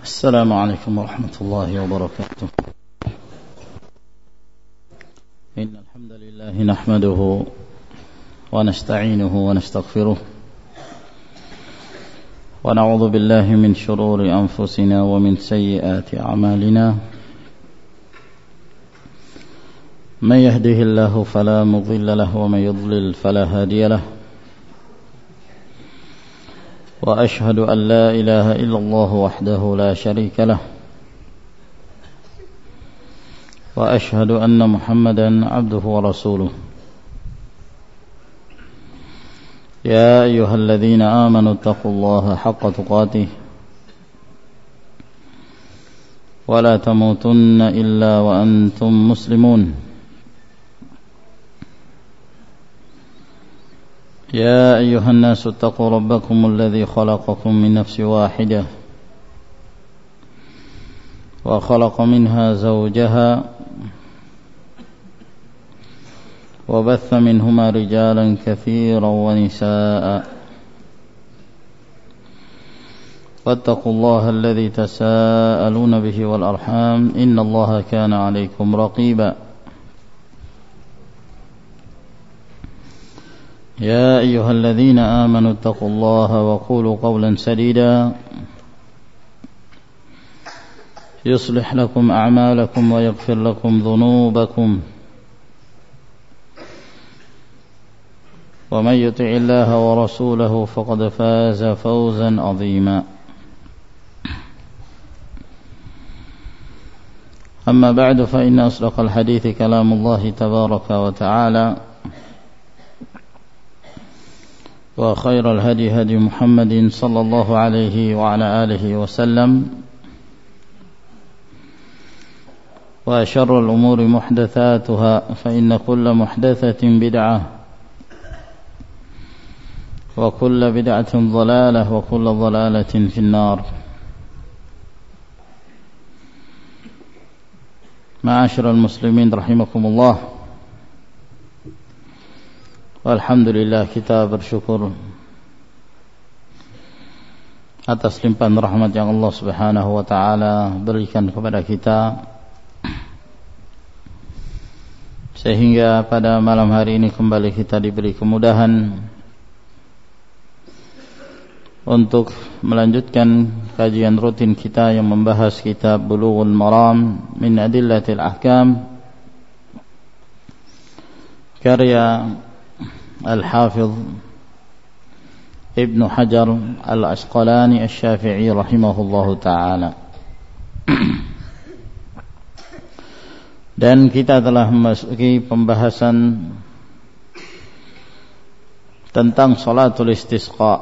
السلام عليكم ورحمة الله وبركاته. إن الحمد لله نحمده ونستعينه ونستغفره ونعوذ بالله من شرور أنفسنا ومن سيئات أعمالنا. من يهده الله فلا مضل له ومن يضلل فلا هادي له. وأشهد أن لا إله إلا الله وحده لا شريك له. وأشهد أن محمدا عبده ورسوله. يا أيها الذين آمنوا اتقوا الله حق تقاته ولا تموتن إلا وأنتم مسلمون. يا أيها الناس اتقوا ربكم الذي خلقكم من نفس واحدة وخلق منها زوجها وبث منهما رجالا كثيرا ونساء. واتقوا الله الذي تساءلون به والأرحام إن الله كان عليكم رقيبا. يا أيها الذين آمنوا اتقوا الله وقولوا قولا سديدا يصلح لكم أعمالكم ويغفر لكم ذنوبكم. ومن يطع الله ورسوله فقد فاز فوزا عظيما. أما بعد فإن أصدق الحديث كلام الله تبارك وتعالى وخير الهدي هدي محمد صلى الله عليه وعلى آله وسلم وشر الأمور محدثاتها فإن كل محدثة بدعة وكل بدعة ضلالة وكل ضلالة في النار. معاشر المسلمين رحمكم الله. Alhamdulillah, kita bersyukur atas limpahan rahmat yang Allah Subhanahu wa taala berikan kepada kita, sehingga pada malam hari ini kembali kita diberi kemudahan untuk melanjutkan kajian rutin kita yang membahas kitab Bulughul Maram min Adillatil Ahkam karya Al-Hafidh Ibnu Hajar Al-Asqalani Asy-Syafi'i rahimahullahu ta'ala. Dan kita telah memasuki pembahasan tentang salatul istisqa,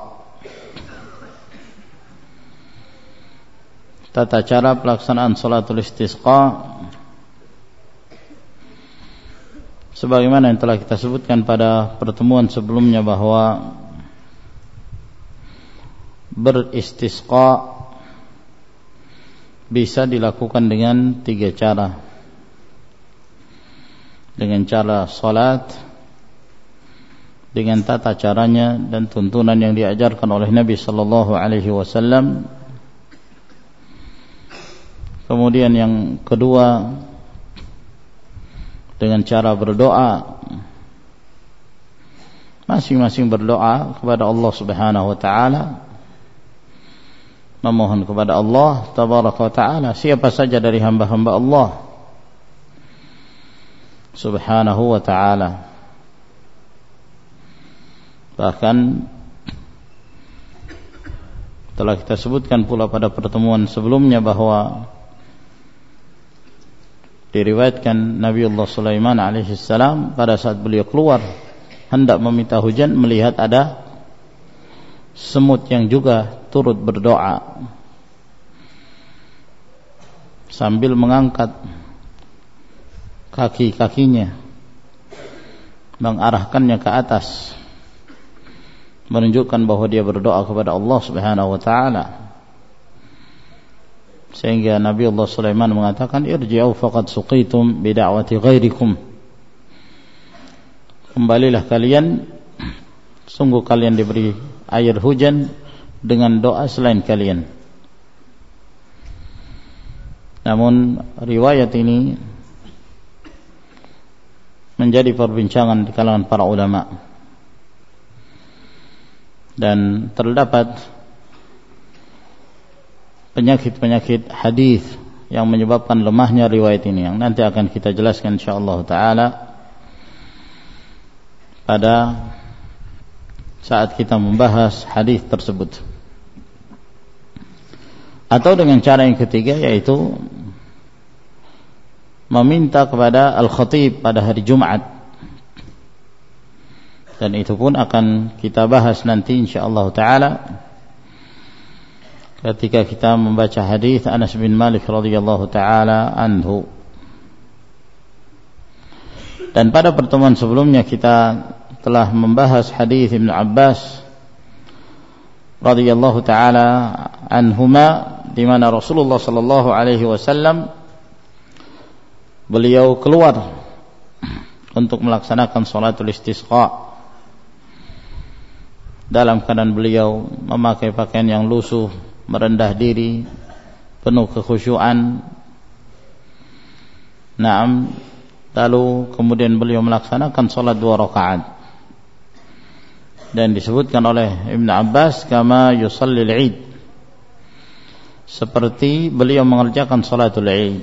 tata cara pelaksanaan salatul istisqa sebagaimana yang telah kita sebutkan pada pertemuan sebelumnya, bahwa beristisqa bisa dilakukan dengan 3 cara. Dengan cara salat, dengan tata caranya dan tuntunan yang diajarkan oleh Nabi sallallahu alaihi wasallam. Kemudian yang kedua, dengan cara berdoa, masing-masing berdoa kepada Allah Subhanahu wa taala, memohon kepada Allah tabaraka wa taala, siapa saja dari hamba-hamba Allah Subhanahu wa taala. Bahkan telah kita sebutkan pula pada pertemuan sebelumnya bahwa diriwayatkan Nabiullah Sulaiman alaihissalam pada saat beliau keluar hendak meminta hujan, melihat ada semut yang juga turut berdoa sambil mengangkat kaki-kakinya, mengarahkannya ke atas, menunjukkan bahwa dia berdoa kepada Allah Subhanahu wa taala. Sehingga Nabi Allah Sulaiman mengatakan, irji'u faqad suqitum bida'wati ghairikum, kembalilah kalian, sungguh kalian diberi air hujan dengan doa selain kalian. Namun riwayat ini menjadi perbincangan di kalangan para ulama, dan terdapat penyakit-penyakit hadis yang menyebabkan lemahnya riwayat ini, yang nanti akan kita jelaskan insyaallah taala pada saat kita membahas hadis tersebut. Atau dengan cara yang ketiga, yaitu meminta kepada al-khatib pada hari Jumat, dan itu pun akan kita bahas nanti insyaallah taala ketika kita membaca hadis Anas bin Malik radhiyallahu taala anhu. Dan pada pertemuan sebelumnya kita telah membahas hadis Ibnu Abbas radhiyallahu taala anhuma, di mana Rasulullah sallallahu alaihi wasallam beliau keluar untuk melaksanakan salatul istisqa dalam keadaan beliau memakai pakaian yang lusuh, merendah diri, penuh kekhusyuan. Naam, lalu kemudian beliau melaksanakan salat 2 rakaat. Dan disebutkan oleh Ibnu Abbas kama yusallil Id, seperti beliau mengerjakan salatul Id.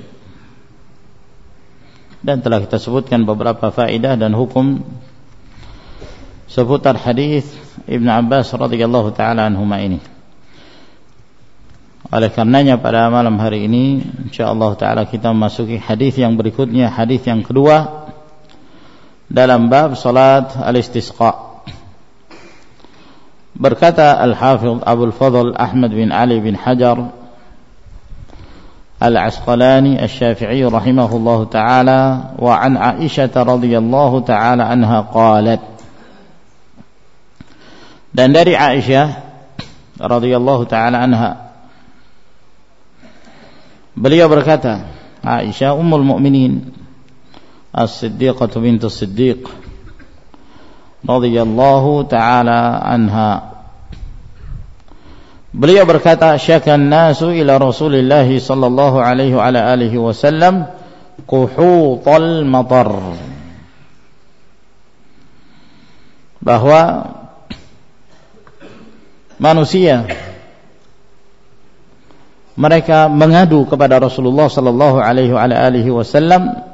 Dan telah kita sebutkan beberapa faedah dan hukum seputar hadis Ibnu Abbas radhiyallahu taala anhuma ini. Oleh karenanya pada malam hari ini insyaallah taala kita memasuki hadis yang berikutnya, hadis yang kedua dalam bab salat al-istisqa. Berkata Al-Hafidh Abdul Fadl Ahmad bin Ali bin Hajar Al-Asqalani Asy-Syafi'i rahimahullahu taala, wa an Aisyah radhiyallahu taala anha qalat, dan dari Aisyah radhiyallahu taala anha beliau berkata, Aisyah ummul mukminin As-Siddiqah bintu Siddiq radhiyallahu taala anha, beliau berkata, syakan nasu ila Rasulillah sallallahu alaihi wa alihi wasallam quhutal matar, bahwa manusia mereka mengadu kepada Rasulullah sallallahu alaihi wa alihi wasallam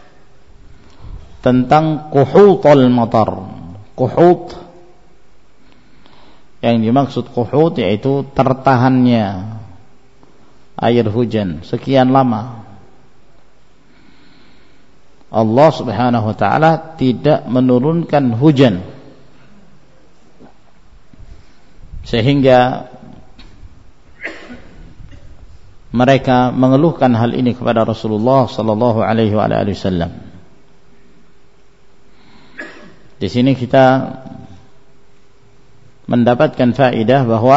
tentang quhutal matar. Quhut, yang dimaksud quhut yaitu tertahannya air hujan sekian lama. Allah Subhanahu wa taala tidak menurunkan hujan sehingga mereka mengeluhkan hal ini kepada Rasulullah sallallahu alaihi wasallam. Di sini kita mendapatkan faedah bahwa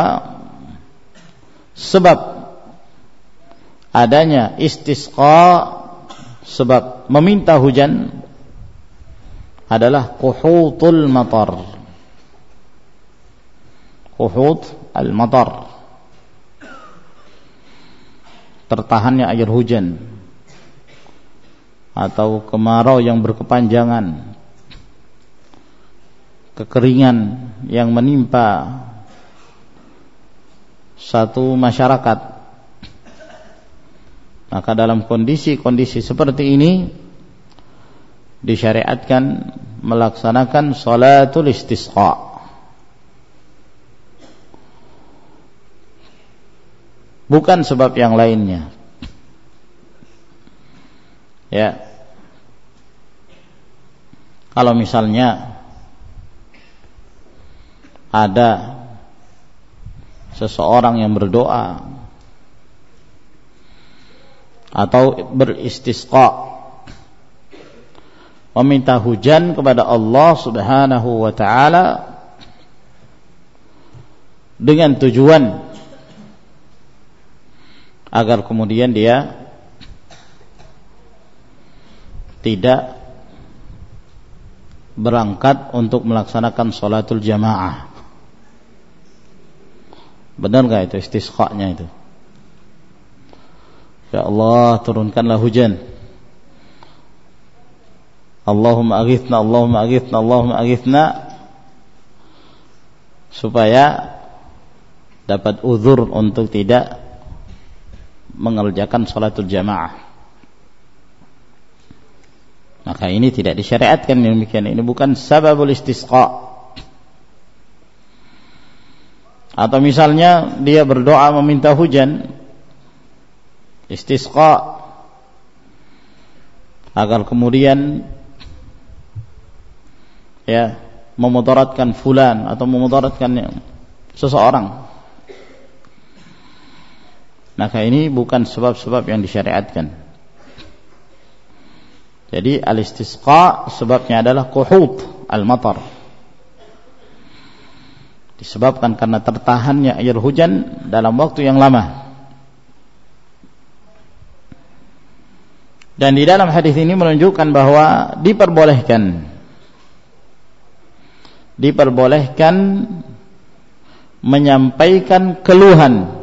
sebab adanya istisqa, sebab meminta hujan adalah quhutul matar. Quhut al-matar, tertahannya air hujan atau kemarau yang berkepanjangan, kekeringan yang menimpa satu masyarakat. Maka dalam kondisi-kondisi seperti ini disyariatkan melaksanakan salatul istisqa. Bukan sebab yang lainnya. Ya. Kalau misalnya ada seseorang yang berdoa atau beristisqa, meminta hujan kepada Allah Subhanahu wa taala dengan tujuan agar kemudian dia tidak berangkat untuk melaksanakan sholatul jamaah. Benar enggak itu istisqa-nya itu? Ya Allah, turunkanlah hujan. Allahumma aghithna, Allahumma aghithna, Allahumma aghithna, supaya dapat uzur untuk tidak mengerjakan salatul jamaah. Maka ini tidak disyariatkan demikian. Ini bukan sababul istisqa. Atau misalnya dia berdoa meminta hujan, istisqa, agar kemudian ya memudaratkan fulan atau memudaratkan seseorang, maka ini bukan sebab-sebab yang disyariatkan. Jadi al-istisqa sebabnya adalah quhut al-matar, disebabkan karena tertahannya air hujan dalam waktu yang lama. Dan di dalam hadis ini menunjukkan bahwa diperbolehkan menyampaikan keluhan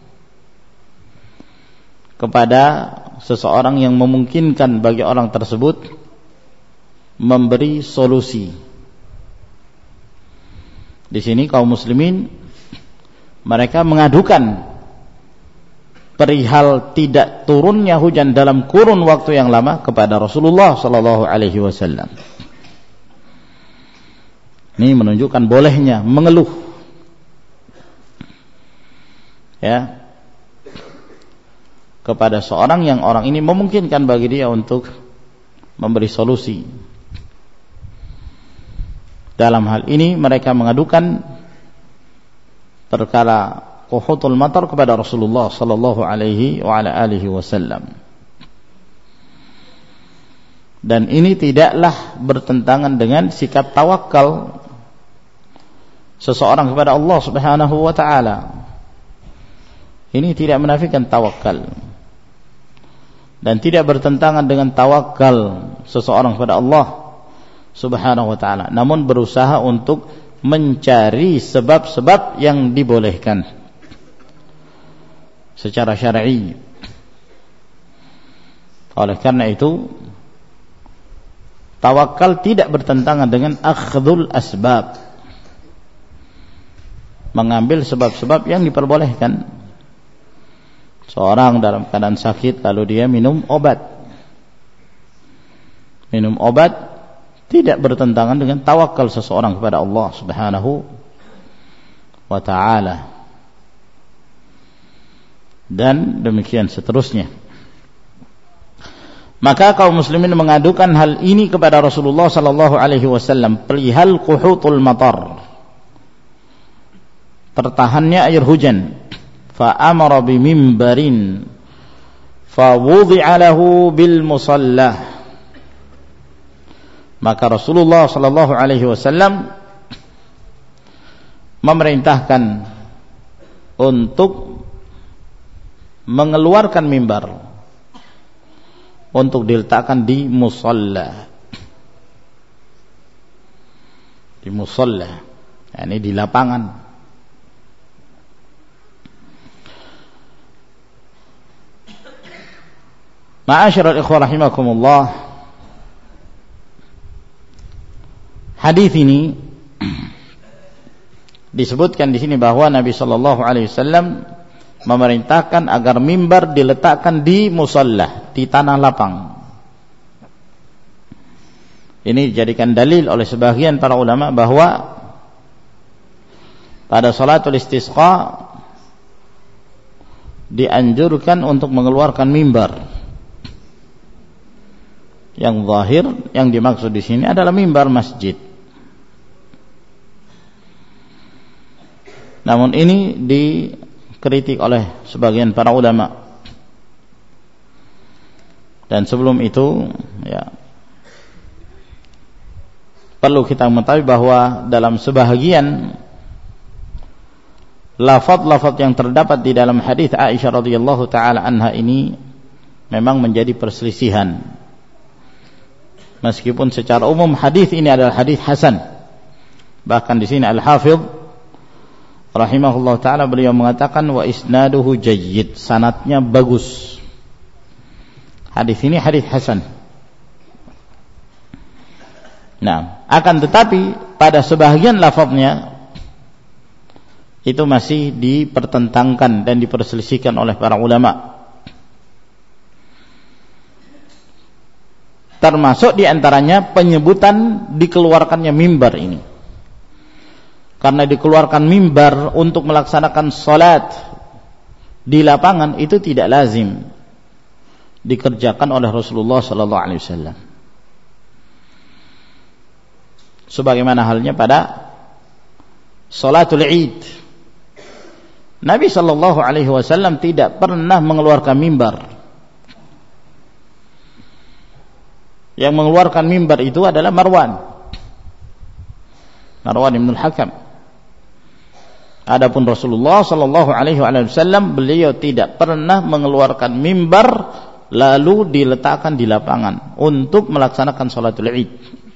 kepada seseorang yang memungkinkan bagi orang tersebut memberi solusi. Di sini kaum muslimin mereka mengadukan perihal tidak turunnya hujan dalam kurun waktu yang lama kepada Rasulullah sallallahu alaihi wasallam. Ini menunjukkan bolehnya mengeluh, ya, kepada seorang yang orang ini memungkinkan bagi dia untuk memberi solusi. Dalam hal ini mereka mengadukan perkara quhutul matar kepada Rasulullah sallallahu alaihi wa ala alihi wasallam. Dan ini tidaklah bertentangan dengan sikap tawakal seseorang kepada Allah Subhanahu wa taala. Ini tidak menafikan tawakal dan tidak bertentangan dengan tawakal seseorang kepada Allah Subhanahu wa taala, namun berusaha untuk mencari sebab-sebab yang dibolehkan secara syar'i. Oleh karena itu, tawakal tidak bertentangan dengan akhdhul asbab, mengambil sebab-sebab yang diperbolehkan. Seorang dalam keadaan sakit lalu dia minum obat tidak bertentangan dengan tawakal seseorang kepada Allah Subhanahu wa ta'ala, dan demikian seterusnya. Maka kaum muslimin mengadukan hal ini kepada Rasulullah sallallahu alaihi wasallam perihal quhutul matar, tertahannya air hujan. Fa amara bi mimbarin fa wudi'a lahu bil musallah. Maka Rasulullah sallallahu alaihi wasallam memerintahkan untuk mengeluarkan mimbar untuk diletakkan di musalla. Di musalla, yakni di lapangan. Ma'asyiral ikhwah rahimakumullah, hadis ini disebutkan di sini bahwa Nabi sallallahu alaihi wasallam memerintahkan agar mimbar diletakkan di musalla, di tanah lapang. Ini dijadikan dalil oleh sebagian para ulama bahwa pada salatul istisqa dianjurkan untuk mengeluarkan mimbar. Yang zahir yang dimaksud di sini adalah mimbar masjid. Namun ini dikritik oleh sebagian para ulama. Dan sebelum itu, ya, perlu kita mengetahui bahwa dalam sebahagian lafaz-lafaz yang terdapat di dalam hadis Aisyah radhiyallahu taala anha ini memang menjadi perselisihan. Meskipun secara umum hadis ini adalah hadis hasan. Bahkan di sini Al-Hafidz rahimahullah taala beliau mengatakan wa isnaduhu jayyid, sanadnya bagus. Hadis ini hadis hasan. Nah, akan tetapi pada sebahagian lafaznya itu masih dipertentangkan dan diperselisihkan oleh para ulama. Termasuk diantaranya penyebutan dikeluarkannya mimbar ini. Karena dikeluarkan mimbar untuk melaksanakan salat di lapangan itu tidak lazim dikerjakan oleh Rasulullah sallallahu alaihi wasallam. Sebagaimana halnya pada salatul Id. Nabi sallallahu alaihi wasallam tidak pernah mengeluarkan mimbar. Yang mengeluarkan mimbar itu adalah Marwan bin al-Hakam. Adapun Rasulullah sallallahu alaihi wasallam beliau tidak pernah mengeluarkan mimbar lalu diletakkan di lapangan untuk melaksanakan salatul Id.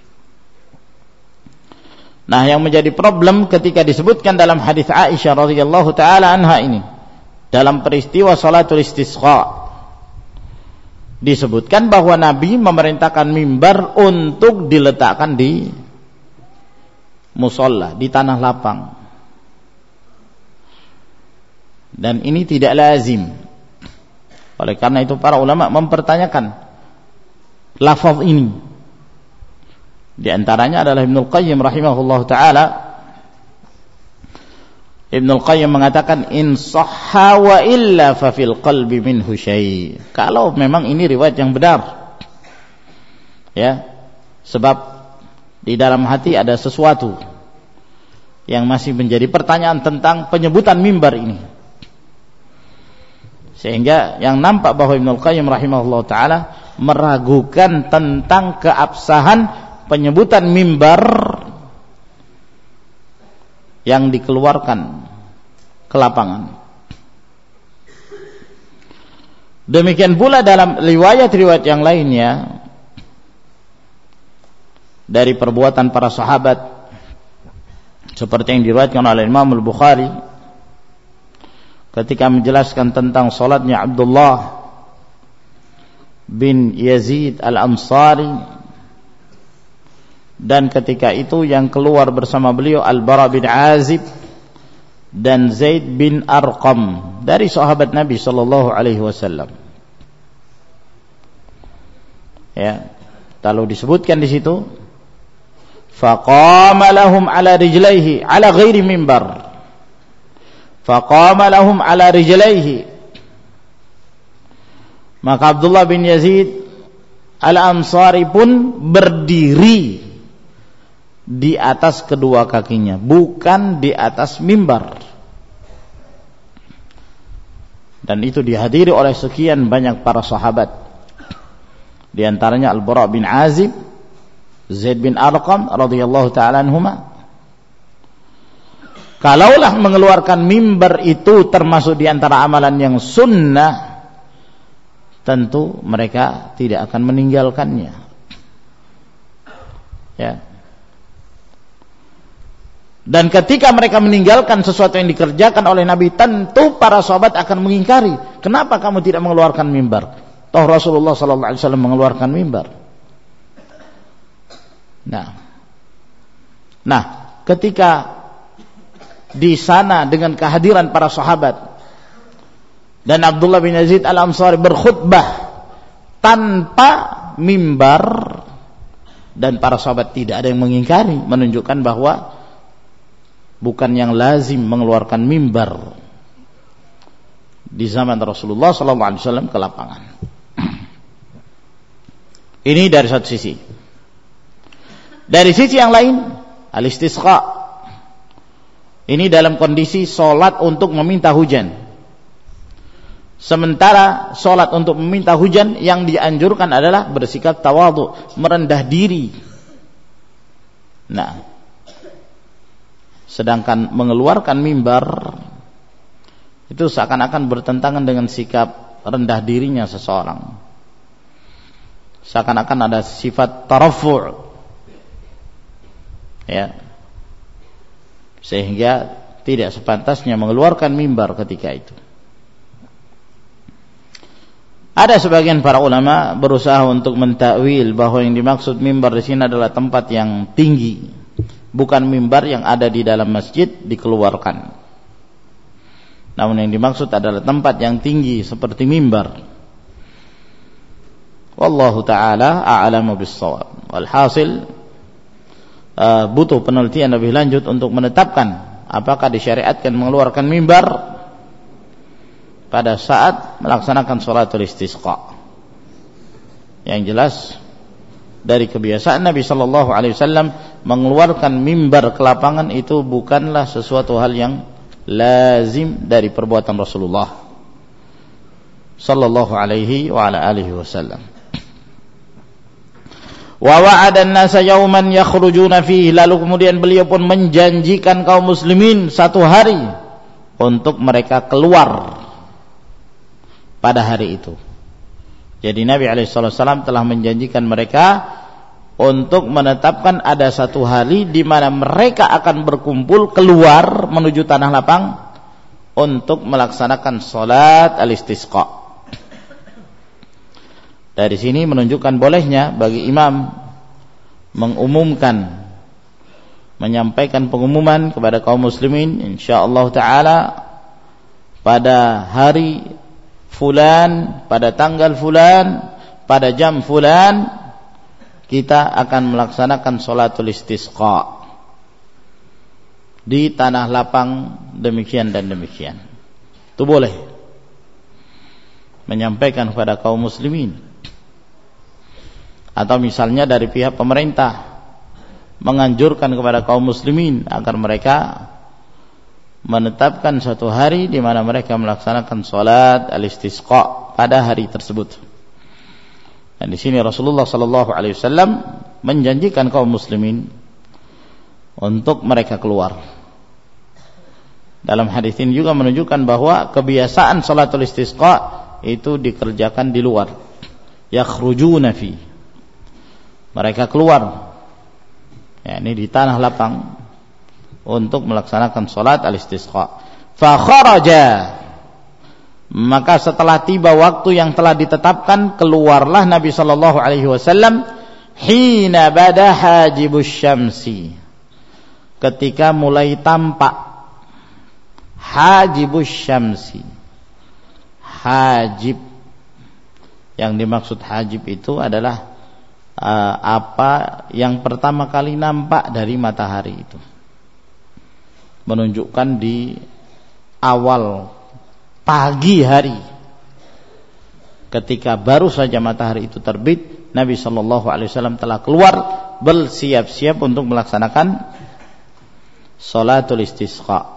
Nah, yang menjadi problem ketika disebutkan dalam hadis Aisyah radhiyallahu taala anha ini dalam peristiwa salatul istisqa disebutkan bahwa Nabi memerintahkan mimbar untuk diletakkan di musalla, di tanah lapang. Dan ini tidak lazim. Oleh karena itu para ulama mempertanyakan lafaz ini. Di antaranya adalah Ibnul Qayyim rahimahullah ta'ala. Ibnul Qayyim mengatakan in sahha wa illa fa fil qalbi minhu syai'. Kalau memang ini riwayat yang benar. Ya. Sebab di dalam hati ada sesuatu yang masih menjadi pertanyaan tentang penyebutan mimbar ini. Sehingga yang nampak bahwa Ibnul Qayyim rahimahullah ta'ala meragukan tentang keabsahan penyebutan mimbar yang dikeluarkan ke lapangan. Demikian pula dalam riwayat-riwayat yang lainnya dari perbuatan para sahabat seperti yang diriwayatkan oleh Imam Al-Bukhari ketika menjelaskan tentang salatnya Abdullah bin Yazid Al-Ansari, dan ketika itu yang keluar bersama beliau Al-Bara bin Azib dan Zaid bin Arqam dari sahabat Nabi sallallahu alaihi wasallam. Ya, lalu disebutkan di situ faqama lahum ala rijlaihi ala ghairi mimbar. Faqama lahum ala rijlaihi. Maka Abdullah bin Yazid Al-Ansari pun berdiri di atas kedua kakinya, bukan di atas mimbar. Dan itu dihadiri oleh sekian banyak para sahabat. Di antaranya Al-Bara bin Azib, Zaid bin Arqam radhiyallahu ta'ala anhuma. Kalaulah mengeluarkan mimbar itu termasuk di antara amalan yang sunnah, tentu mereka tidak akan meninggalkannya. Ya. Dan ketika mereka meninggalkan sesuatu yang dikerjakan oleh Nabi, tentu para sahabat akan mengingkari. Kenapa kamu tidak mengeluarkan mimbar? Toh Rasulullah sallallahu alaihi wasallam mengeluarkan mimbar. Nah, ketika di sana dengan kehadiran para sahabat dan Abdullah bin Yazid Al-Ansari berkhutbah tanpa mimbar dan para sahabat tidak ada yang mengingkari, menunjukkan bahwa bukan yang lazim mengeluarkan mimbar di zaman Rasulullah SAW ke lapangan. Ini dari satu sisi. Dari sisi yang lain, al-istisqa. Ini dalam kondisi solat untuk meminta hujan. Sementara solat untuk meminta hujan yang dianjurkan adalah bersikap tawadhu, merendah diri. Nah, sedangkan mengeluarkan mimbar itu seakan-akan bertentangan dengan sikap rendah dirinya seseorang. Seakan-akan ada sifat tarafu', ya, sehingga tidak sepantasnya mengeluarkan mimbar ketika itu. Ada sebagian para ulama berusaha untuk mentakwil bahwa yang dimaksud mimbar di sini adalah tempat yang tinggi, bukan mimbar yang ada di dalam masjid dikeluarkan. Namun yang dimaksud adalah tempat yang tinggi seperti mimbar. Wallahu ta'ala a'lamu bis-shawab. Walhasil butuh penelitian lebih lanjut untuk menetapkan apakah disyariatkan mengeluarkan mimbar pada saat melaksanakan sholatul istisqa. Yang jelas dari kebiasaan Nabi sallallahu alaihi wasallam mengeluarkan mimbar ke lapangan itu bukanlah sesuatu hal yang lazim dari perbuatan Rasulullah sallallahu alaihi wa ala alihi wasallam. Wa wa'ada an-nasa yawman yakhrujuna fihi, lalu kemudian beliau pun menjanjikan kaum muslimin satu hari untuk mereka keluar pada hari itu. Jadi Nabi SAW telah menjanjikan mereka untuk menetapkan ada satu hari di mana mereka akan berkumpul keluar menuju tanah lapang untuk melaksanakan salat al-istisqa. Dari sini menunjukkan bolehnya bagi imam mengumumkan, menyampaikan pengumuman kepada kaum muslimin, insyaallah taala pada hari fulan, pada tanggal fulan, pada jam fulan kita akan melaksanakan sholatul istisqa di tanah lapang demikian dan demikian. Itu boleh menyampaikan kepada kaum muslimin. Atau misalnya dari pihak pemerintah menganjurkan kepada kaum muslimin agar mereka menetapkan suatu hari di mana mereka melaksanakan salat al-istisqa pada hari tersebut. Dan di sini Rasulullah sallallahu alaihi wasallam menjanjikan kaum muslimin untuk mereka keluar. Dalam hadis ini juga menunjukkan bahwa kebiasaan salatul istisqa itu dikerjakan di luar. Yakhrujuna fi. Mereka keluar. Ya, ini di tanah lapang untuk melaksanakan salat al-istisqa. Fa kharaja, maka setelah tiba waktu yang telah ditetapkan, keluarlah Nabi sallallahu alaihi wasallam hina bada hajibus syamsi, ketika mulai tampak hajibus syamsi. Hajib, yang dimaksud hajib itu adalah apa yang pertama kali nampak dari matahari itu, menunjukkan di awal pagi hari ketika baru saja matahari itu terbit, Nabi sallallahu alaihi wasallam telah keluar bersiap-siap untuk melaksanakan sholatul istisqa.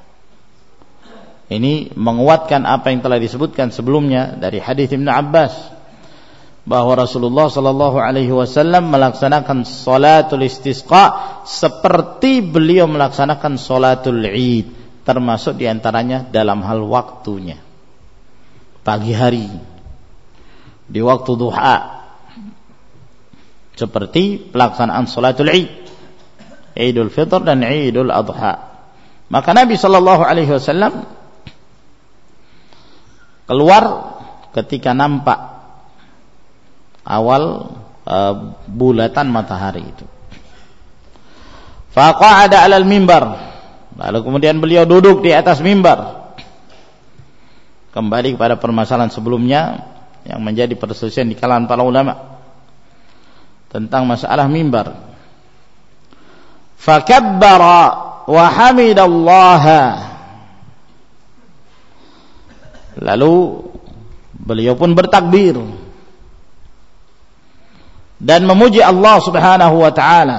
Ini menguatkan apa yang telah disebutkan sebelumnya dari hadis Ibnu Abbas bahwa Rasulullah sallallahu alaihi wasallam melaksanakan sholatul istisqa seperti beliau melaksanakan sholatul Id, termasuk diantaranya dalam hal waktunya, pagi hari, di waktu duha, seperti pelaksanaan sholatul Id, Idul Fitr dan Idul Adha. Maka Nabi sallallahu alaihi wasallam keluar ketika nampak awal bulatan matahari itu. Faqa'ada 'alal mimbar, lalu kemudian beliau duduk di atas mimbar. Kembali kepada permasalahan sebelumnya yang menjadi perselisihan di kalangan para ulama tentang masalah mimbar. Fakabbara wa hamidallaha, lalu beliau pun bertakbir dan memuji Allah Subhanahu wa taala.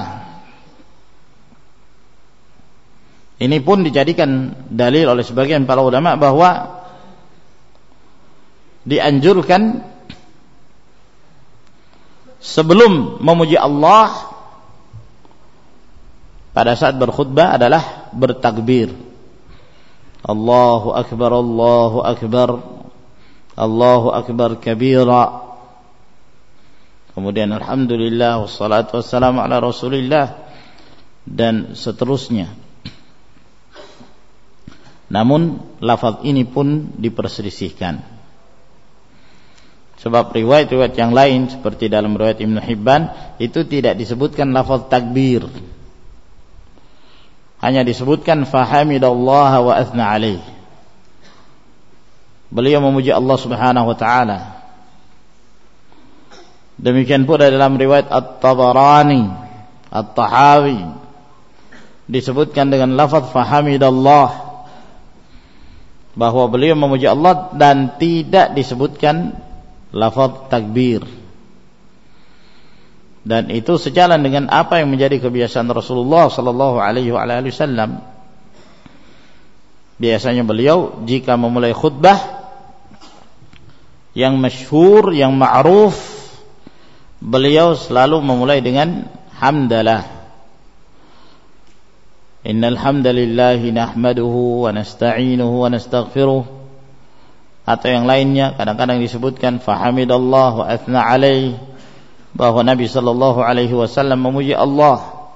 Ini pun dijadikan dalil oleh sebagian para ulama bahwa dianjurkan sebelum memuji Allah pada saat berkhutbah adalah bertakbir. Allahu akbar, Allahu akbar, Allahu akbar kabira. Kemudian alhamdulillah wassalatu wassalamu ala Rasulillah dan seterusnya. Namun lafaz ini pun diperselisihkan. Sebab riwayat-riwayat yang lain seperti dalam riwayat Ibnu Hibban itu tidak disebutkan lafaz takbir. Hanya disebutkan fahamidallaha wa athna alaih. Beliau memuji Allah Subhanahu wa taala. Demikian pula dalam riwayat At-Tabarani, At-Tahawi disebutkan dengan lafaz fahamidallah, bahwa beliau memuji Allah dan tidak disebutkan lafaz takbir. Dan itu sejalan dengan apa yang menjadi kebiasaan Rasulullah sallallahu alaihi wasallam. Biasanya beliau jika memulai khutbah yang masyhur, yang ma'ruf, beliau selalu memulai dengan hamdalah. Innal hamdalillahi nahmaduhu wa nasta'inuhu wa nastaghfiruh. Atau yang lainnya kadang-kadang disebutkan fahamidallah wa athna alaih, bahwa Nabi sallallahu alaihi wasallam memuji Allah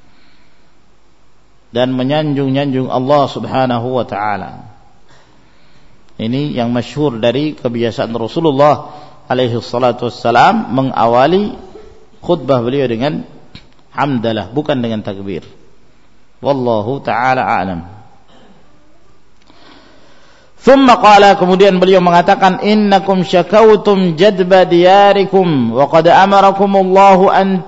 dan menyanjung-nyanjung Allah Subhanahu wa taala. Ini yang masyhur dari kebiasaan Rasulullah alaihi salatu wassalam, mengawali khutbah beliau dengan hamdalah, bukan dengan takbir. Wallahu ta'ala a'lam. Thumma qala, kemudian beliau mengatakan, innakum syakautum jadba diyarikum wa qad amarakumullahu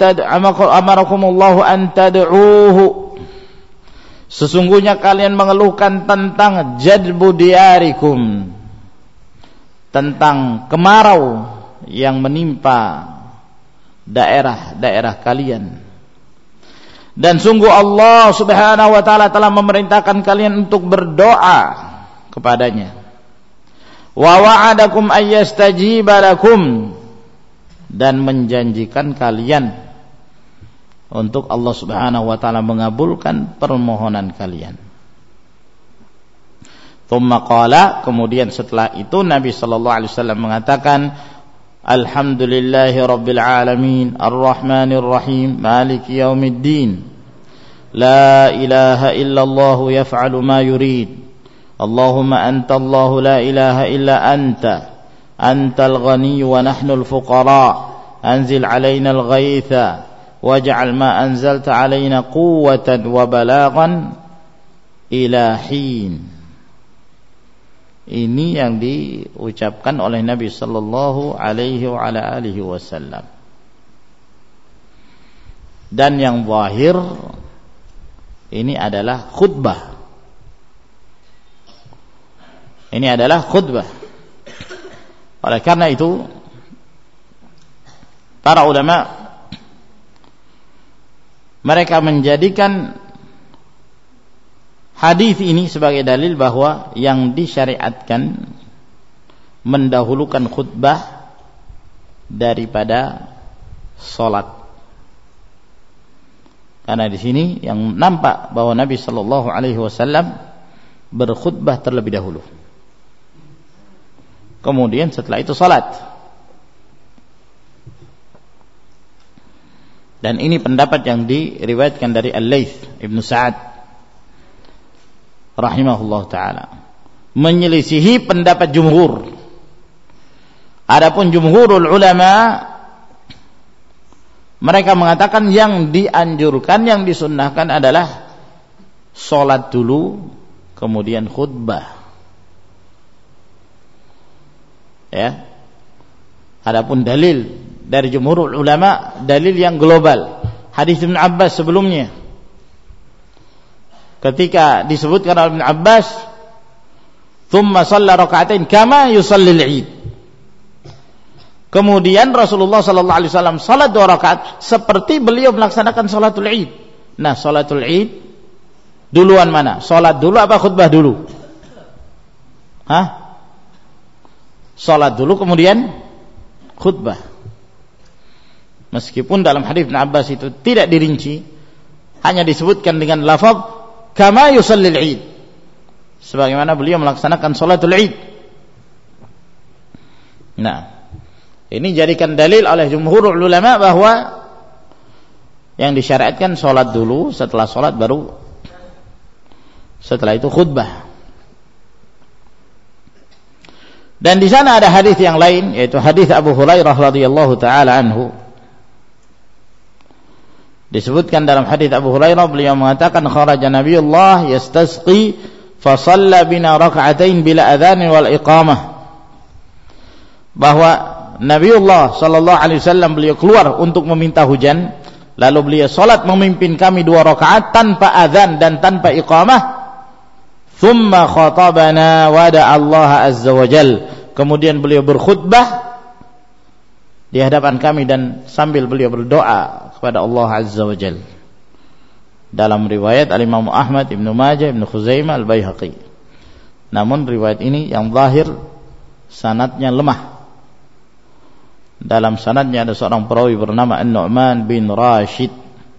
an tad'uuhu. Sesungguhnya kalian mengeluhkan tentang jadbu diyarikum, tentang kemarau yang menimpa daerah-daerah kalian. Dan sungguh Allah Subhanahu wa taala telah memerintahkan kalian untuk berdoa kepadanya. Wa wa'adakum ayyastajiba lakum, dan menjanjikan kalian untuk Allah Subhanahu wa taala mengabulkan permohonan kalian. Tsumma qala, kemudian setelah itu Nabi sallallahu alaihi wasallam mengatakan, alhamdulillahi rabbil alamin arrahmanir rahim maliki yaumiddin la ilaha illallah yaf'alu ma yurid Allahumma anta Allahu la ilaha illa anta antal ghani wa nahnul fuqara anzil alaina al-ghaitha waj'al ma anzalta alaina quwwatan wa balaghan ila hin. Ini yang diucapkan oleh Nabi sallallahu alaihi wa ala alihi wasallam. Dan yang zahir ini adalah khutbah. Ini adalah khutbah. Oleh karena itu para ulama mereka menjadikan hadis ini sebagai dalil bahwa yang disyariatkan mendahulukan khutbah daripada salat. Karena di sini yang nampak bahwa Nabi sallallahu alaihi wasallam berkhutbah terlebih dahulu. Kemudian setelah itu salat. Dan ini pendapat yang diriwayatkan dari Al-Laits Ibnu Sa'ad rahimahullah ta'ala, menyelisihi pendapat jumhur. Adapun jumhurul ulama, mereka mengatakan yang dianjurkan, yang disunnahkan adalah salat dulu kemudian khutbah. Ya. Adapun dalil dari jumhurul ulama, dalil yang global. Hadis Ibnu Abbas sebelumnya, ketika disebutkan oleh Ibnu Abbas, "Tsumma shalla raka'atain kama yusallil 'id." Kemudian Rasulullah sallallahu alaihi wasallam salat 2 rakaat seperti beliau melaksanakan salatul 'id. Nah, salatul 'id duluan mana? Salat dulu apa khutbah dulu? Hah? Salat dulu kemudian khutbah. Meskipun dalam hadis Ibnu Abbas itu tidak dirinci, hanya disebutkan dengan lafaz kama yusallil 'id, sebagaimana beliau melaksanakan salatul 'id. Nah, ini jadikan dalil oleh jumhurul ulama bahwa yang disyariatkan salat dulu, setelah salat baru setelah itu khutbah. Dan di sana ada hadis yang lain, yaitu hadis Abu Hurairah radhiyallahu taala anhu. Disebutkan dalam hadis Abu Hurairah, beliau mengatakan kharaja Nabiullah yastasqi fa shalla bina rak'atain bila adzan wal iqamah. Bahwa Nabiullah sallallahu alaihi wasallam beliau keluar untuk meminta hujan, lalu beliau salat memimpin kami 2 rakaat tanpa adzan dan tanpa iqamah. Thumma khatabana wa da'a Allah azza wa jal. Kemudian beliau berkhutbah di hadapan kami dan sambil beliau berdoa kepada Allah azza wa jal. Dalam riwayat Al-Imam Ahmad, Ibnu Majah, Ibnu Khuzaimah, Al-Baihaqi. Namun riwayat ini yang zahir sanadnya lemah. Dalam sanadnya ada seorang perawi bernama An-Nu'man bin Rashid.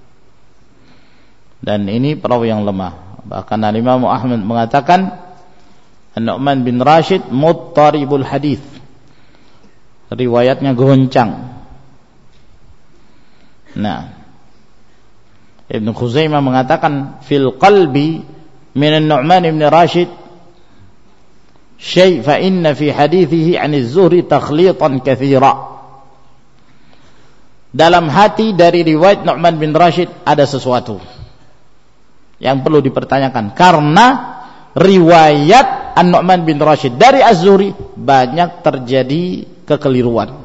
Dan ini perawi yang lemah. Bahkan Al-Imam Ahmad mengatakan An-Nu'man bin Rashid muttaribul hadis, riwayatnya goncang. Nah, Ibnu Khuzaimah mengatakan fil qalbi min An-Nu'man bin Rashid syai' fa inna fi hadithihi 'an az-Zuhri takhlitan katsira. Dalam hati dari riwayat Nu'man bin Rashid ada sesuatu yang perlu dipertanyakan, karena riwayat An-Nu'man bin Rashid dari Az-Zuhri banyak terjadi kekeliruan.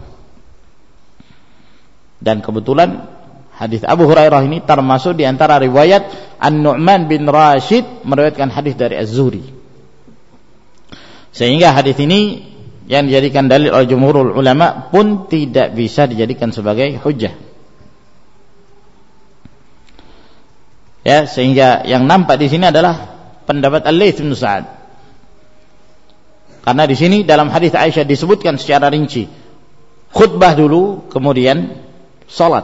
Dan kebetulan hadis Abu Hurairah ini termasuk di antara riwayat An-Nu'man bin Rashid meriwayatkan hadis dari Az-Zuhri. Sehingga hadis ini yang dijadikan dalil oleh jumhurul ulama pun tidak bisa dijadikan sebagai hujjah. Ya, sehingga yang nampak di sini adalah pendapat Al-Laits bin Sa'ad. Karena di sini dalam hadis Aisyah disebutkan secara rinci, khutbah dulu kemudian salat.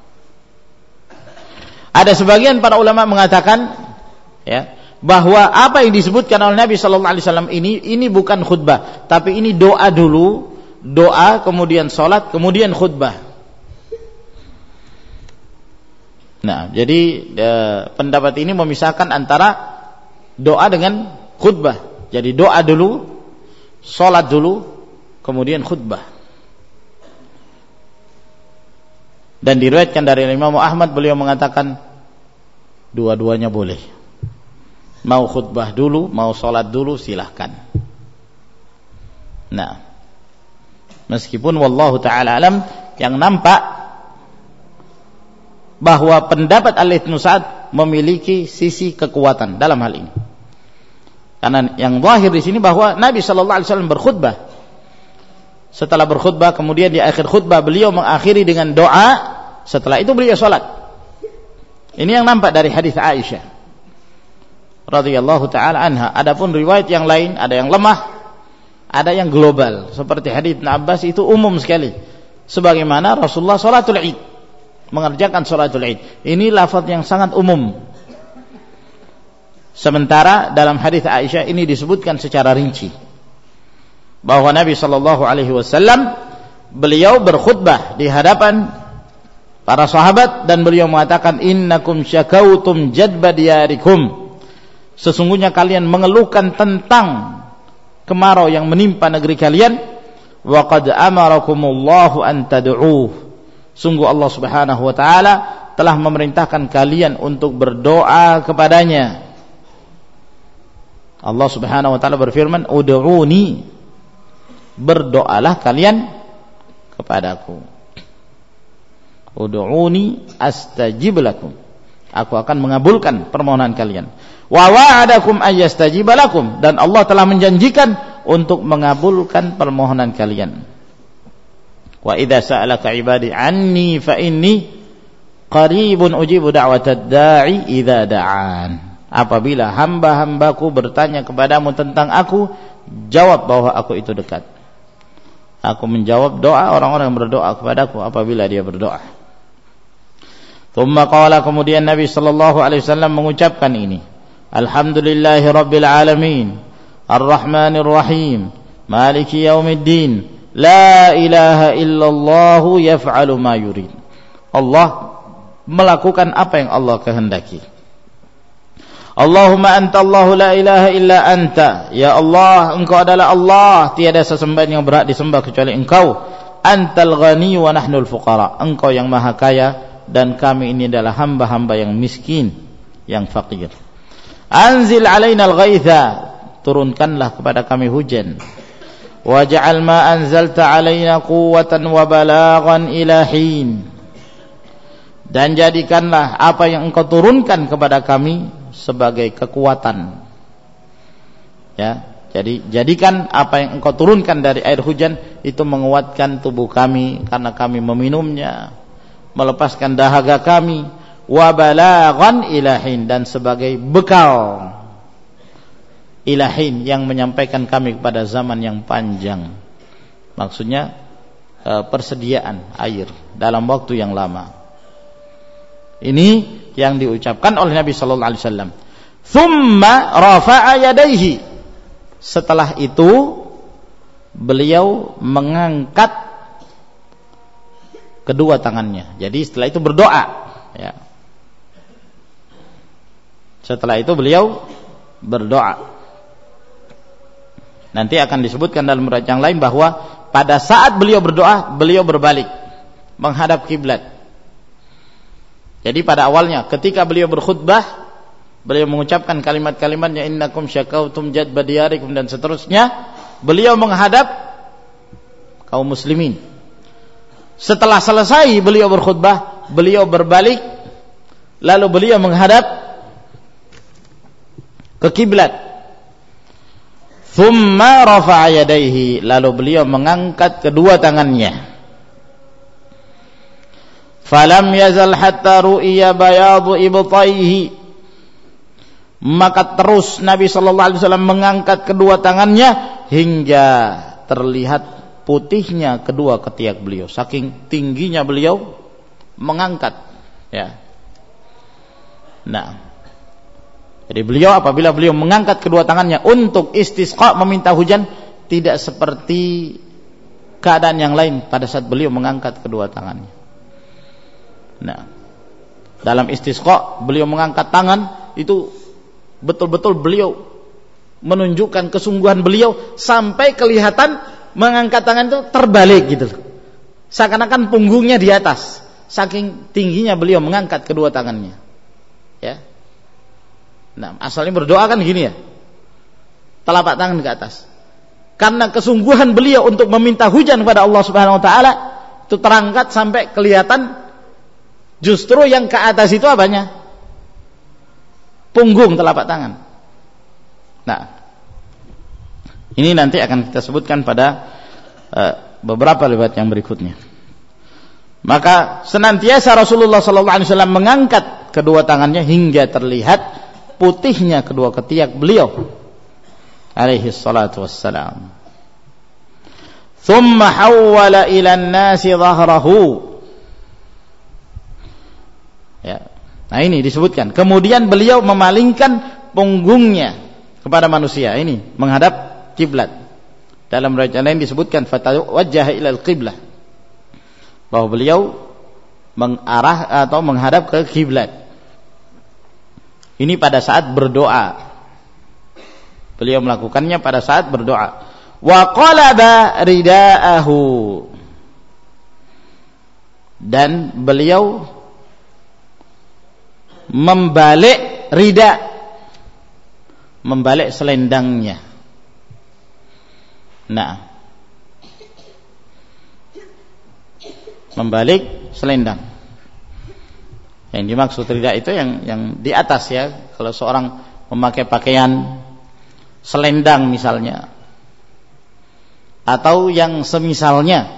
Ada sebagian para ulama mengatakan ya, bahwa apa yang disebutkan oleh Nabi sallallahu alaihi wasallam ini bukan khutbah, tapi ini doa dulu, doa kemudian salat, kemudian khutbah. Nah, jadi pendapat ini memisahkan antara doa dengan khutbah. Jadi doa dulu, salat dulu, kemudian khutbah. Dan diriwayatkan dari Imam Ahmad, beliau mengatakan dua-duanya boleh. Mau khutbah dulu, mau salat dulu, silahkan. Nah, meskipun wallahu ta'ala alam, yang nampak bahwa pendapat Al-Laits bin Sa'ad memiliki sisi kekuatan dalam hal ini. Karena yang zahir di sini bahwa Nabi sallallahu alaihi wasallam berkhutbah. Setelah berkhutbah, kemudian di akhir khutbah beliau mengakhiri dengan doa, setelah itu beliau salat. Ini yang nampak dari hadis Aisyah radhiyallahu taala anha. Adapun riwayat yang lain ada yang lemah, ada yang global. Seperti hadis Ibnu Abbas itu umum sekali. Sebagaimana Rasulullah salatul Id, mengerjakan salatul Id. Ini lafaz yang sangat umum. Sementara dalam hadis Aisyah ini disebutkan secara rinci bahwa Nabi sallallahu alaihi wasallam beliau berkhutbah di hadapan para sahabat dan beliau mengatakan innakum syakautum jadba diyarikum. Sesungguhnya kalian mengeluhkan tentang kemarau yang menimpa negeri kalian, wa qad amarakumullahu an tad'uuh. Sungguh Allah Subhanahu wa taala telah memerintahkan kalian untuk berdoa kepadanya. Allah Subhanahu wa taala berfirman, "Ud'uni." Berdoalah kalian kepadaku. Ud'uni astajib lakum. Aku akan mengabulkan permohonan kalian. Wa wa'adakum ayyastajib lakum, dan Allah telah menjanjikan untuk mengabulkan permohonan kalian. Wa idza sa'alaka 'ibadi 'anni fa inni qaribun ujibu da'watad da'i idza da'an. Apabila hamba-hambaku bertanya kepadamu tentang aku, jawab bahwa aku itu dekat. Aku menjawab doa orang-orang yang berdoa kepadaku apabila dia berdoa. Tsumma qala, kemudian Nabi sallallahu alaihi wasallam mengucapkan ini, Alhamdulillahi rabbil alamin, Ar-Rahmanir Rahim, Maliki yaumiddin. La ilaha illallah yaf'alu ma yurid. Allah melakukan apa yang Allah kehendaki. Allahumma anta Allahu la ilaha illa anta, ya Allah, engkau adalah Allah, tiada sesembahan yang berhak disembah kecuali engkau. Antal ghani wa nahnul fuqara, engkau yang maha kaya dan kami ini adalah hamba-hamba yang miskin, yang fakir. Anzil alaina al-ghaitha, turunkanlah kepada kami hujan. Waj'al ma anzalta alaina quwwatan wa balaghan ila hin, dan jadikanlah apa yang engkau turunkan kepada kami sebagai kekuatan. Ya, jadi jadikan apa yang engkau turunkan dari air hujan itu menguatkan tubuh kami karena kami meminumnya, melepaskan dahaga kami, wa balaghan ilahin, dan sebagai bekal ilahin yang menyampaikan kami kepada zaman yang panjang. Maksudnya persediaan air dalam waktu yang lama. Ini yang diucapkan oleh Nabi sallallahu alaihi wasallam. Tsumma rafa'a yadayhi, setelah itu beliau mengangkat kedua tangannya. Jadi setelah itu berdoa, ya. Setelah itu beliau berdoa. Nanti akan disebutkan dalam riwayat yang lain bahwa pada saat beliau berdoa, beliau berbalik menghadap kiblat. Jadi pada awalnya ketika beliau berkhutbah, beliau mengucapkan kalimat-kalimatnya innakum syakautum jadba diyarikum dan seterusnya, beliau menghadap kaum muslimin. Setelah selesai beliau berkhutbah, beliau berbalik lalu beliau menghadap ke kiblat. Tsumma rafa'a yadayhi, lalu beliau mengangkat kedua tangannya. Falam yazal hatta ru'iya bayadu ibtaihi, maka terus Nabi sallallahu alaihi wasallam mengangkat kedua tangannya hingga terlihat putihnya kedua ketiak beliau, saking tingginya beliau mengangkat, ya. Nah, jadi beliau apabila beliau mengangkat kedua tangannya untuk istisqa, meminta hujan, tidak seperti keadaan yang lain pada saat beliau mengangkat kedua tangannya. Nah, dalam istisqa beliau mengangkat tangan itu betul-betul beliau menunjukkan kesungguhan beliau sampai kelihatan mengangkat tangan itu terbalik gitu, seakan-akan punggungnya di atas, saking tingginya beliau mengangkat kedua tangannya, ya. Nah, asalnya berdoa kan gini ya, telapak tangan ke atas. Karena kesungguhan beliau untuk meminta hujan kepada Allah Subhanahu wa taala itu terangkat sampai kelihatan. Justru yang ke atas itu apanya? Punggung telapak tangan. Nah, ini nanti akan kita sebutkan pada beberapa riwayat yang berikutnya. Maka senantiasa Rasulullah sallallahu alaihi wasallam mengangkat kedua tangannya hingga terlihat putihnya kedua ketiak beliau alaihi salatu wassalam. Tsumma hawwala ila an-nasi dhahrahu. Ya. Nah, ini disebutkan. Kemudian beliau memalingkan punggungnya kepada manusia, ini menghadap kiblat. Dalam riwayat lain disebutkan fatawajjaha ilal qiblah, bahwa beliau mengarah atau menghadap ke kiblat. Ini pada saat berdoa. Beliau melakukannya pada saat berdoa. Wa qalaba ridaahu, dan beliau membalik rida, membalik selendangnya. Nah, membalik selendang. Yang dimaksud rida itu yang di atas, ya. Kalau seorang memakai pakaian selendang misalnya, atau yang semisalnya.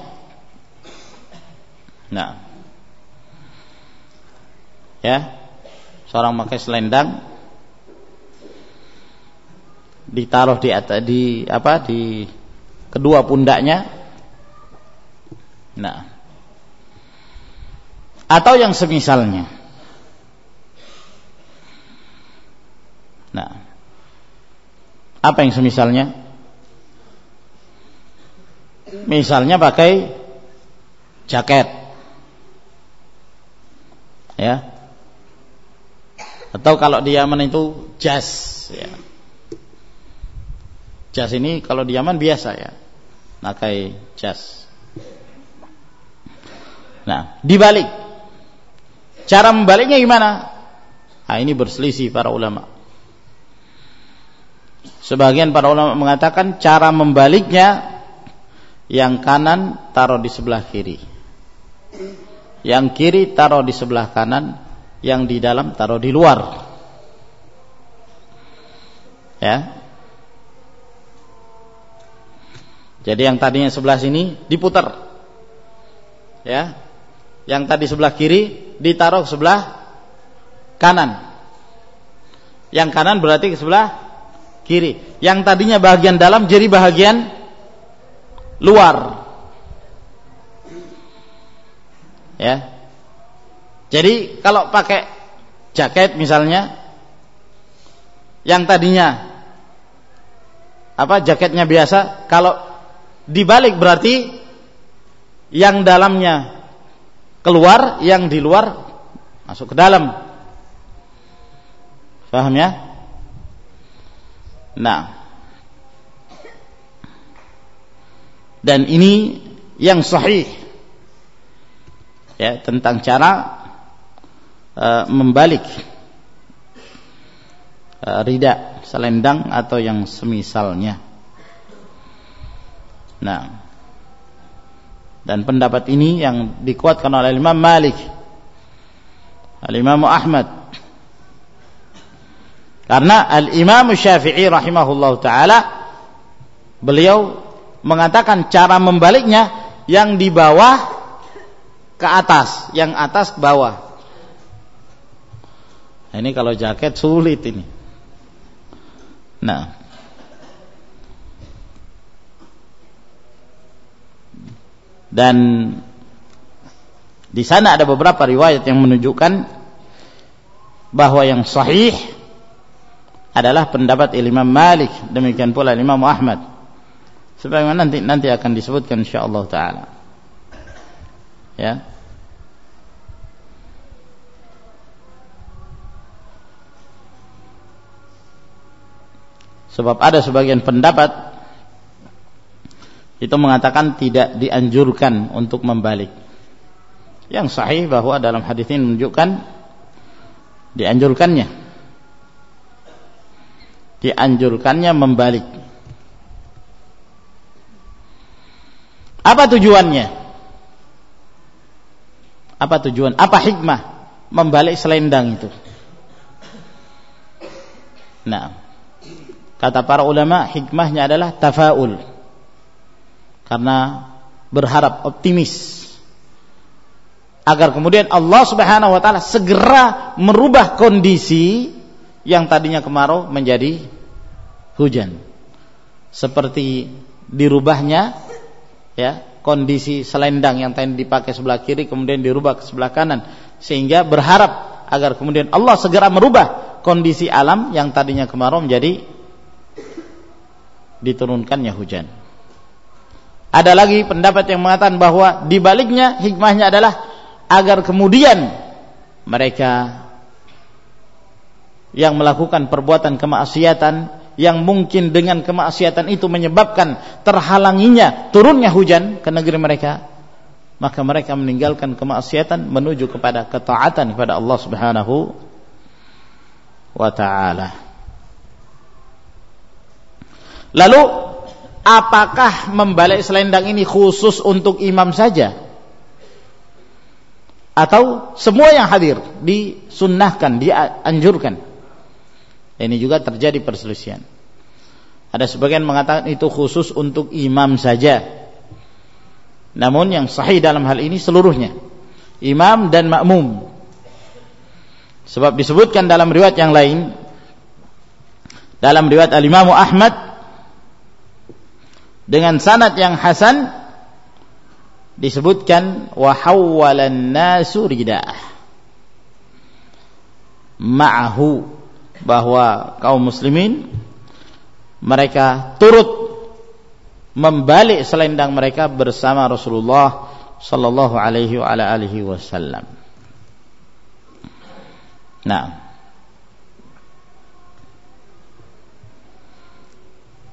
Nah, ya, seorang memakai selendang ditaruh di atas, di kedua pundaknya. Nah, atau yang semisalnya. Nah, apa yang semisalnya? Misalnya pakai jaket, ya, Atau kalau di Yaman itu jas, ya. Jas ini kalau di Yaman biasa ya, pakai jas. Nah, dibalik. Cara membaliknya gimana? Nah, ini berselisih para ulama. Sebagian para ulama mengatakan cara membaliknya yang kanan taruh di sebelah kiri, yang kiri taruh di sebelah kanan, yang di dalam taruh di luar. Ya. Jadi yang tadinya sebelah sini diputar. Ya. Yang tadi sebelah kiri ditaruh ke sebelah kanan. Yang kanan berarti ke sebelah kiri. Yang tadinya bagian dalam jadi bagian luar. Ya. Jadi kalau pakai jaket misalnya, yang tadinya jaketnya biasa, kalau dibalik berarti yang dalamnya keluar, yang di luar masuk ke dalam. Paham ya? Nah, dan ini yang sahih ya tentang cara membalik rida, selendang atau yang semisalnya. Nah, dan pendapat ini yang dikuatkan oleh Imam Malik, Al-Imam Ahmad, karena Al-Imam Syafi'i rahimahullahu ta'ala beliau mengatakan cara membaliknya yang di bawah ke atas, yang atas ke bawah. Nah, ini kalau jaket sulit ini. Nah, dan di sana ada beberapa riwayat yang menunjukkan bahwa yang sahih adalah pendapat Imam Malik, demikian pula Imam Ahmad. Sebagaimana nanti akan disebutkan insyaallah taala. Ya. Sebab ada sebagian pendapat itu mengatakan tidak dianjurkan untuk membalik. Yang sahih bahwa dalam hadis ini menunjukkan dianjurkannya membalik. Apa tujuannya? Apa hikmah membalik selendang itu? Nah, kata para ulama, hikmahnya adalah tafaul, karena berharap, optimis, agar kemudian Allah Subhanahu wa taala segera merubah kondisi yang tadinya kemarau menjadi hujan. Seperti dirubahnya ya kondisi selendang yang tadi dipakai sebelah kiri kemudian dirubah ke sebelah kanan, sehingga berharap agar kemudian Allah segera merubah kondisi alam yang tadinya kemarau menjadi diturunkannya hujan. Ada lagi pendapat yang mengatakan bahwa dibaliknya hikmahnya adalah agar kemudian mereka yang melakukan perbuatan kemaksiatan, yang mungkin dengan kemaksiatan itu menyebabkan terhalanginya turunnya hujan ke negeri mereka, maka mereka meninggalkan kemaksiatan menuju kepada ketaatan kepada Allah Subhanahu wa ta'ala. Lalu apakah membalik selendang ini khusus untuk imam saja, atau semua yang hadir disunnahkan, dianjurkan? Ini juga terjadi perselisihan. Ada sebagian mengatakan itu khusus untuk imam saja. Namun yang sahih dalam hal ini seluruhnya, imam dan makmum. Sebab disebutkan dalam riwayat yang lain, dalam riwayat Al-Imam Ahmad dengan sanad yang hasan, disebutkan wa hawwalan nasu ridaah ma'ahu, bahwa kaum muslimin mereka turut membalik selendang mereka bersama Rasulullah sallallahu alaihi wa ala alihi wasallam. Nah,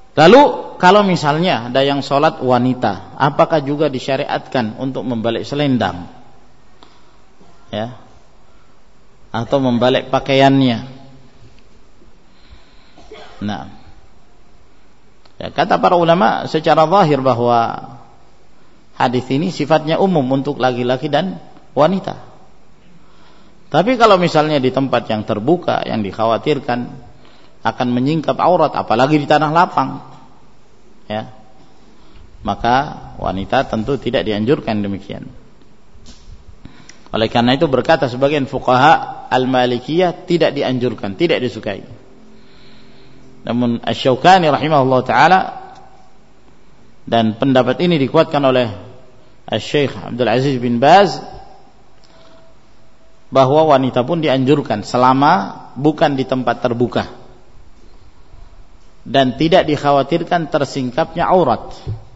Lalu kalau misalnya ada yang sholat wanita, apakah juga disyariatkan untuk membalik selendang, ya, atau membalik pakaiannya? Nah, ya, kata para ulama secara zahir bahwa hadis ini sifatnya umum untuk laki-laki dan wanita. Tapi kalau misalnya di tempat yang terbuka, yang dikhawatirkan akan menyingkap aurat, apalagi di tanah lapang, ya, maka wanita tentu tidak dianjurkan demikian. Oleh karena itu berkata sebagian fuqaha al-Malikiyah tidak dianjurkan, tidak disukai. Namun Asy-Syaukani rahimahullah taala, dan pendapat ini dikuatkan oleh Syekh Abdul Aziz bin Baz, bahwa wanita pun dianjurkan selama bukan di tempat terbuka dan tidak dikhawatirkan tersingkapnya aurat.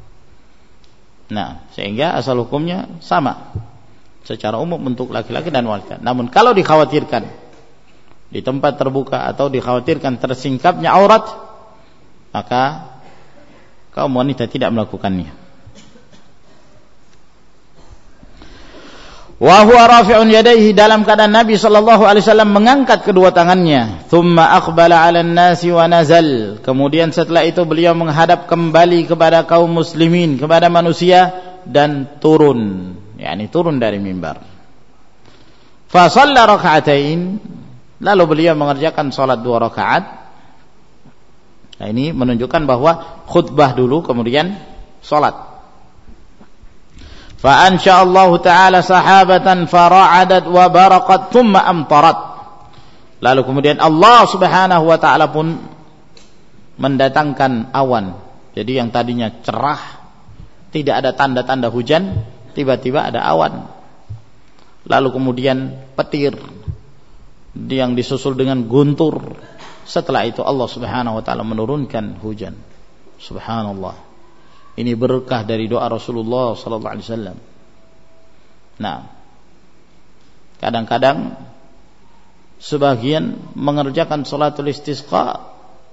Nah, sehingga asal hukumnya sama secara umum untuk laki-laki dan wanita. Namun kalau dikhawatirkan di tempat terbuka atau dikhawatirkan tersingkapnya aurat, maka kaum wanita tidak melakukannya. Wa huwa rafi'un yadayhi, dalam keadaan Nabi sallallahu alaihi wasallam mengangkat kedua tangannya. Tsumma aqbala 'alan nasi wa nazal. Kemudian setelah itu beliau menghadap kembali kepada kaum muslimin, kepada manusia, dan turun, yakni turun dari mimbar. Fa shalla raka'atain, lalu beliau mengerjakan salat 2 rakaat. Nah, ini menunjukkan bahwa khutbah dulu kemudian salat. Fa ansya'allahu ta'ala sahabatan fara'adat wa baraqat thumma amtarat. Lalu kemudian Allah Subhanahu wa ta'ala pun mendatangkan awan. Jadi yang tadinya cerah, tidak ada tanda-tanda hujan, tiba-tiba ada awan. Lalu kemudian petir yang disusul dengan guntur. Setelah itu Allah Subhanahu wa ta'ala menurunkan hujan. Subhanallah. Ini berkah dari doa Rasulullah sallallahu alaihi wasallam. Nah, kadang-kadang sebagian mengerjakan salatul istisqa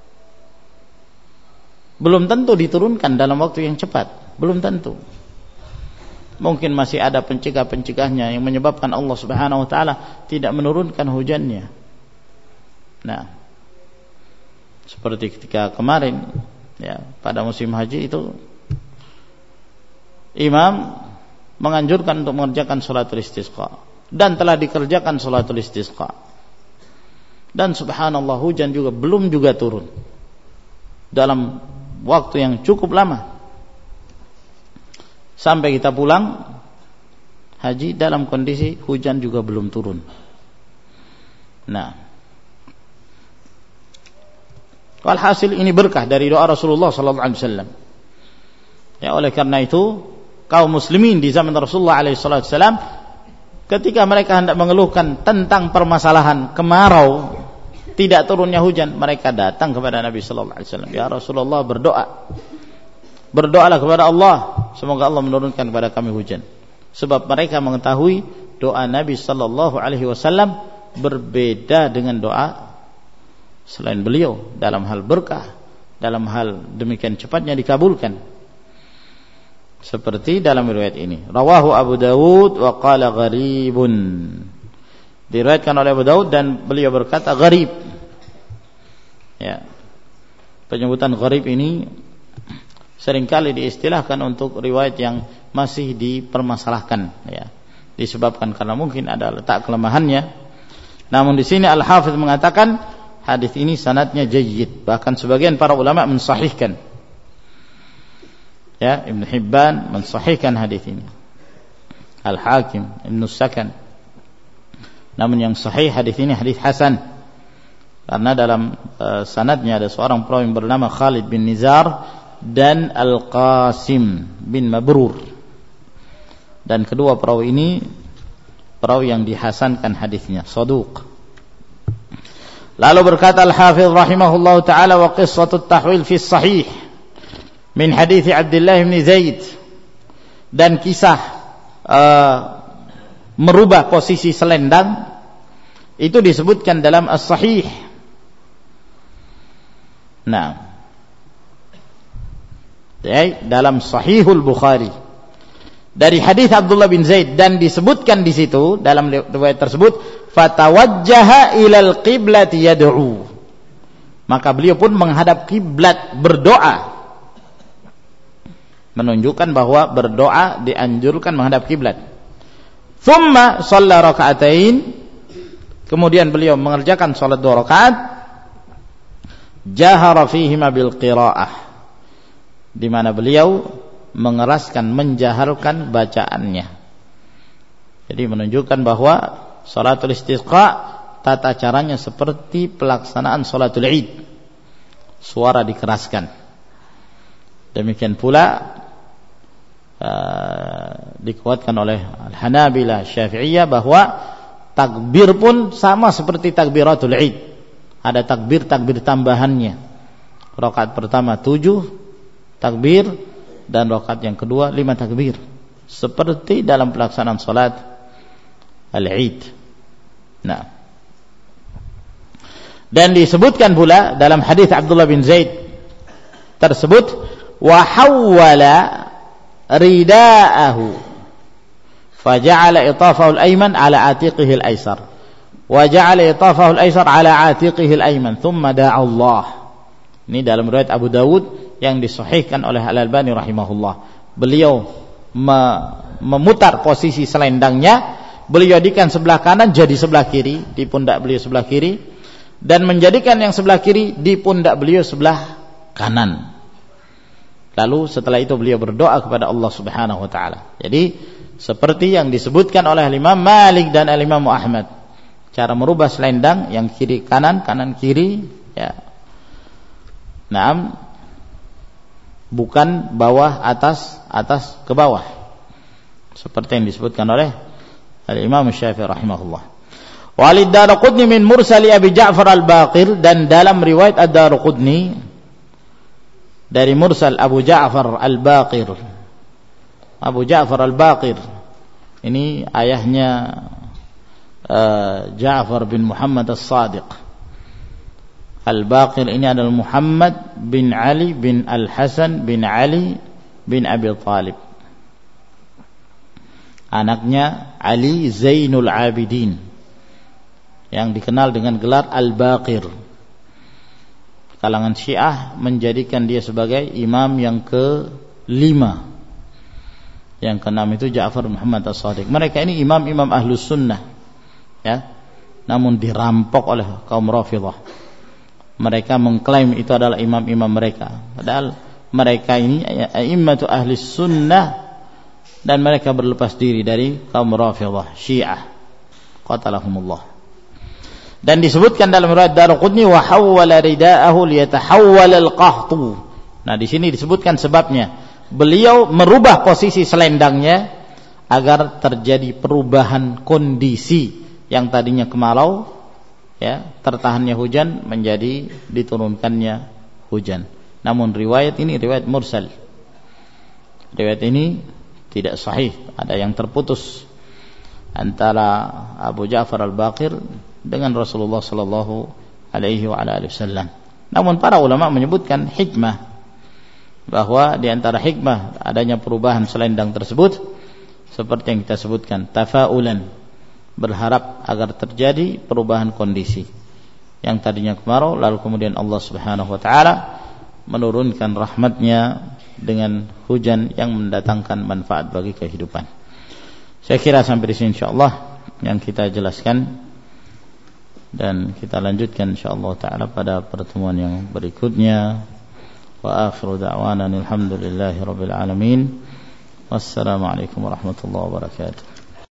belum tentu diturunkan dalam waktu yang cepat, belum tentu. Mungkin masih ada pencegah-pencegahnya yang menyebabkan Allah Subhanahu wa taala tidak menurunkan hujannya. Nah, seperti ketika kemarin, ya, pada musim haji itu imam menganjurkan untuk mengerjakan salatul istisqa, dan telah dikerjakan salatul istisqa, dan subhanallah hujan juga belum juga turun dalam waktu yang cukup lama, sampai kita pulang haji dalam kondisi hujan juga belum turun. Nah, walhasil ini berkah dari doa Rasulullah sallallahu alaihi wasallam. Ya, oleh karena itu kaum muslimin di zaman Rasulullah alaihi wasallam ketika mereka hendak mengeluhkan tentang permasalahan kemarau, tidak turunnya hujan, mereka datang kepada Nabi sallallahu alaihi wasallam. Ya Rasulullah, berdoalah kepada Allah, semoga Allah menurunkan kepada kami hujan. Sebab mereka mengetahui doa Nabi sallallahu alaihi wasallam berbeda dengan doa selain beliau dalam hal berkah, dalam hal demikian cepatnya dikabulkan. Seperti dalam riwayat ini, rawahu Abu Dawud wa qala gharibun, diriwayatkan oleh Abu Dawud dan beliau berkata gharib. Ya, penyebutan gharib ini seringkali diistilahkan untuk riwayat yang masih dipermasalahkan, ya, disebabkan karena mungkin ada letak kelemahannya. Namun di sini Al-Hafidz mengatakan hadis ini sanadnya jayyid, bahkan sebagian para ulama mensahihkan. Ya, Ibn Hibban mensahihkan hadis ini, Al-Hakim, Ibn Sakan. Namun yang sahih hadis ini hadis hasan, karena dalam sanadnya ada seorang perawi yang bernama Khalid bin Nizar dan Al-Qasim bin Mabrur, dan kedua perawi ini perawi yang dihasankan hadisnya, saduq. Lalu berkata Al-Hafidz rahimahullahu taala, wa qissatut tahwil fi sahih min hadits Abdullah bin Zaid, dan kisah merubah posisi selendang itu disebutkan dalam as-sahih. Nah, dalam Sahihul Bukhari dari hadis Abdullah bin Zaid, dan disebutkan di situ dalam riwayat tersebut, fatawajjaha ilal qiblati yad'u, maka beliau pun menghadap kiblat berdoa, menunjukkan bahwa berdoa dianjurkan menghadap kiblat. Thumma shalla raka'atain, kemudian beliau mengerjakan salat 2 rakaat, jahara fihima bil qiraah, di mana beliau mengeraskan, menjaharkan bacaannya. Jadi menunjukkan bahwa salatul istisqa tata caranya seperti pelaksanaan salatul Id, suara dikeraskan. Demikian pula dikuatkan oleh Al-Hanabilah, Syafi'iyah, bahwa takbir pun sama seperti takbiratul Id. Ada takbir tambahannya. Rakaat pertama 7 takbir, dan rakaat yang kedua 5 takbir, seperti dalam pelaksanaan salat al-Id. Nah, dan disebutkan pula dalam hadis Abdullah bin Zaid tersebut, wa hawwala ridaahu faja'ala itafahu al-ayman ala atiqihi al-aysar wa ja'ala itafahu al-aysar ala atiqihi al-ayman thumma da'a Allah. Ini dalam riwayat Abu Dawud yang disahihkan oleh Al-Albani rahimahullah. Beliau memutar posisi selendangnya, beliau jadikan sebelah kanan jadi sebelah kiri, di pundak beliau sebelah kiri, dan menjadikan yang sebelah kiri di pundak beliau sebelah kanan. Lalu setelah itu beliau berdoa kepada Allah Subhanahu wa taala. Jadi seperti yang disebutkan oleh Imam Malik dan Imam Ahmad, cara merubah selendang yang kiri kanan, kanan kiri, ya. Naam, bukan bawah atas, atas ke bawah, seperti yang disebutkan oleh Imam Syafi'i rahimahullah. Walid Daraqutni min mursali Abi Ja'far al-Baqir, dan dalam riwayat Ad-Daraqutni dari mursal Abu Ja'far al-Baqir. Abu Ja'far al-Baqir ini ayahnya Ja'far bin Muhammad as-Sadiq. Al-Baqir ini adalah Muhammad bin Ali bin Al-Hasan bin Ali bin Abi Talib, anaknya Ali Zainul Abidin, yang dikenal dengan gelar Al-Baqir. Kalangan Syiah menjadikan dia sebagai imam yang ke-5. Yang ke-6 itu Ja'far bin Muhammad as-Sadiq. Mereka ini imam-imam Ahlus Sunnah, ya, namun dirampok oleh kaum Rafidhah. Mereka mengklaim itu adalah imam-imam mereka, padahal mereka ini a'immatu Ahlus Sunnah, dan mereka berlepas diri dari kaum Rafidhah Syiah, qatalahumullah. Dan disebutkan dalam riwayat Daraqutni, wa hawwala ridaahu liyatahawwal al-qahtu. Nah, di sini disebutkan sebabnya. Beliau merubah posisi selendangnya agar terjadi perubahan kondisi yang tadinya kemarau, ya, tertahannya hujan, menjadi diturunkannya hujan. Namun riwayat ini riwayat mursal. Riwayat ini tidak sahih, ada yang terputus antara Abu Ja'far al-Baqir dengan Rasulullah sallallahu alaihi wasallam. Namun para ulama menyebutkan hikmah, bahwa di antara hikmah adanya perubahan selendang tersebut seperti yang kita sebutkan, tafaulan, berharap agar terjadi perubahan kondisi yang tadinya kemarau, lalu kemudian Allah Subhanahu wa taala menurunkan rahmatnya dengan hujan yang mendatangkan manfaat bagi kehidupan. Saya kira sampai di sini insyaallah yang kita jelaskan, dan kita lanjutkan insyaallah taala pada pertemuan yang berikutnya. Wa akhiru da'wana alhamdulillahi rabbil alamin. Wassalamu alaikum warahmatullahi wabarakatuh.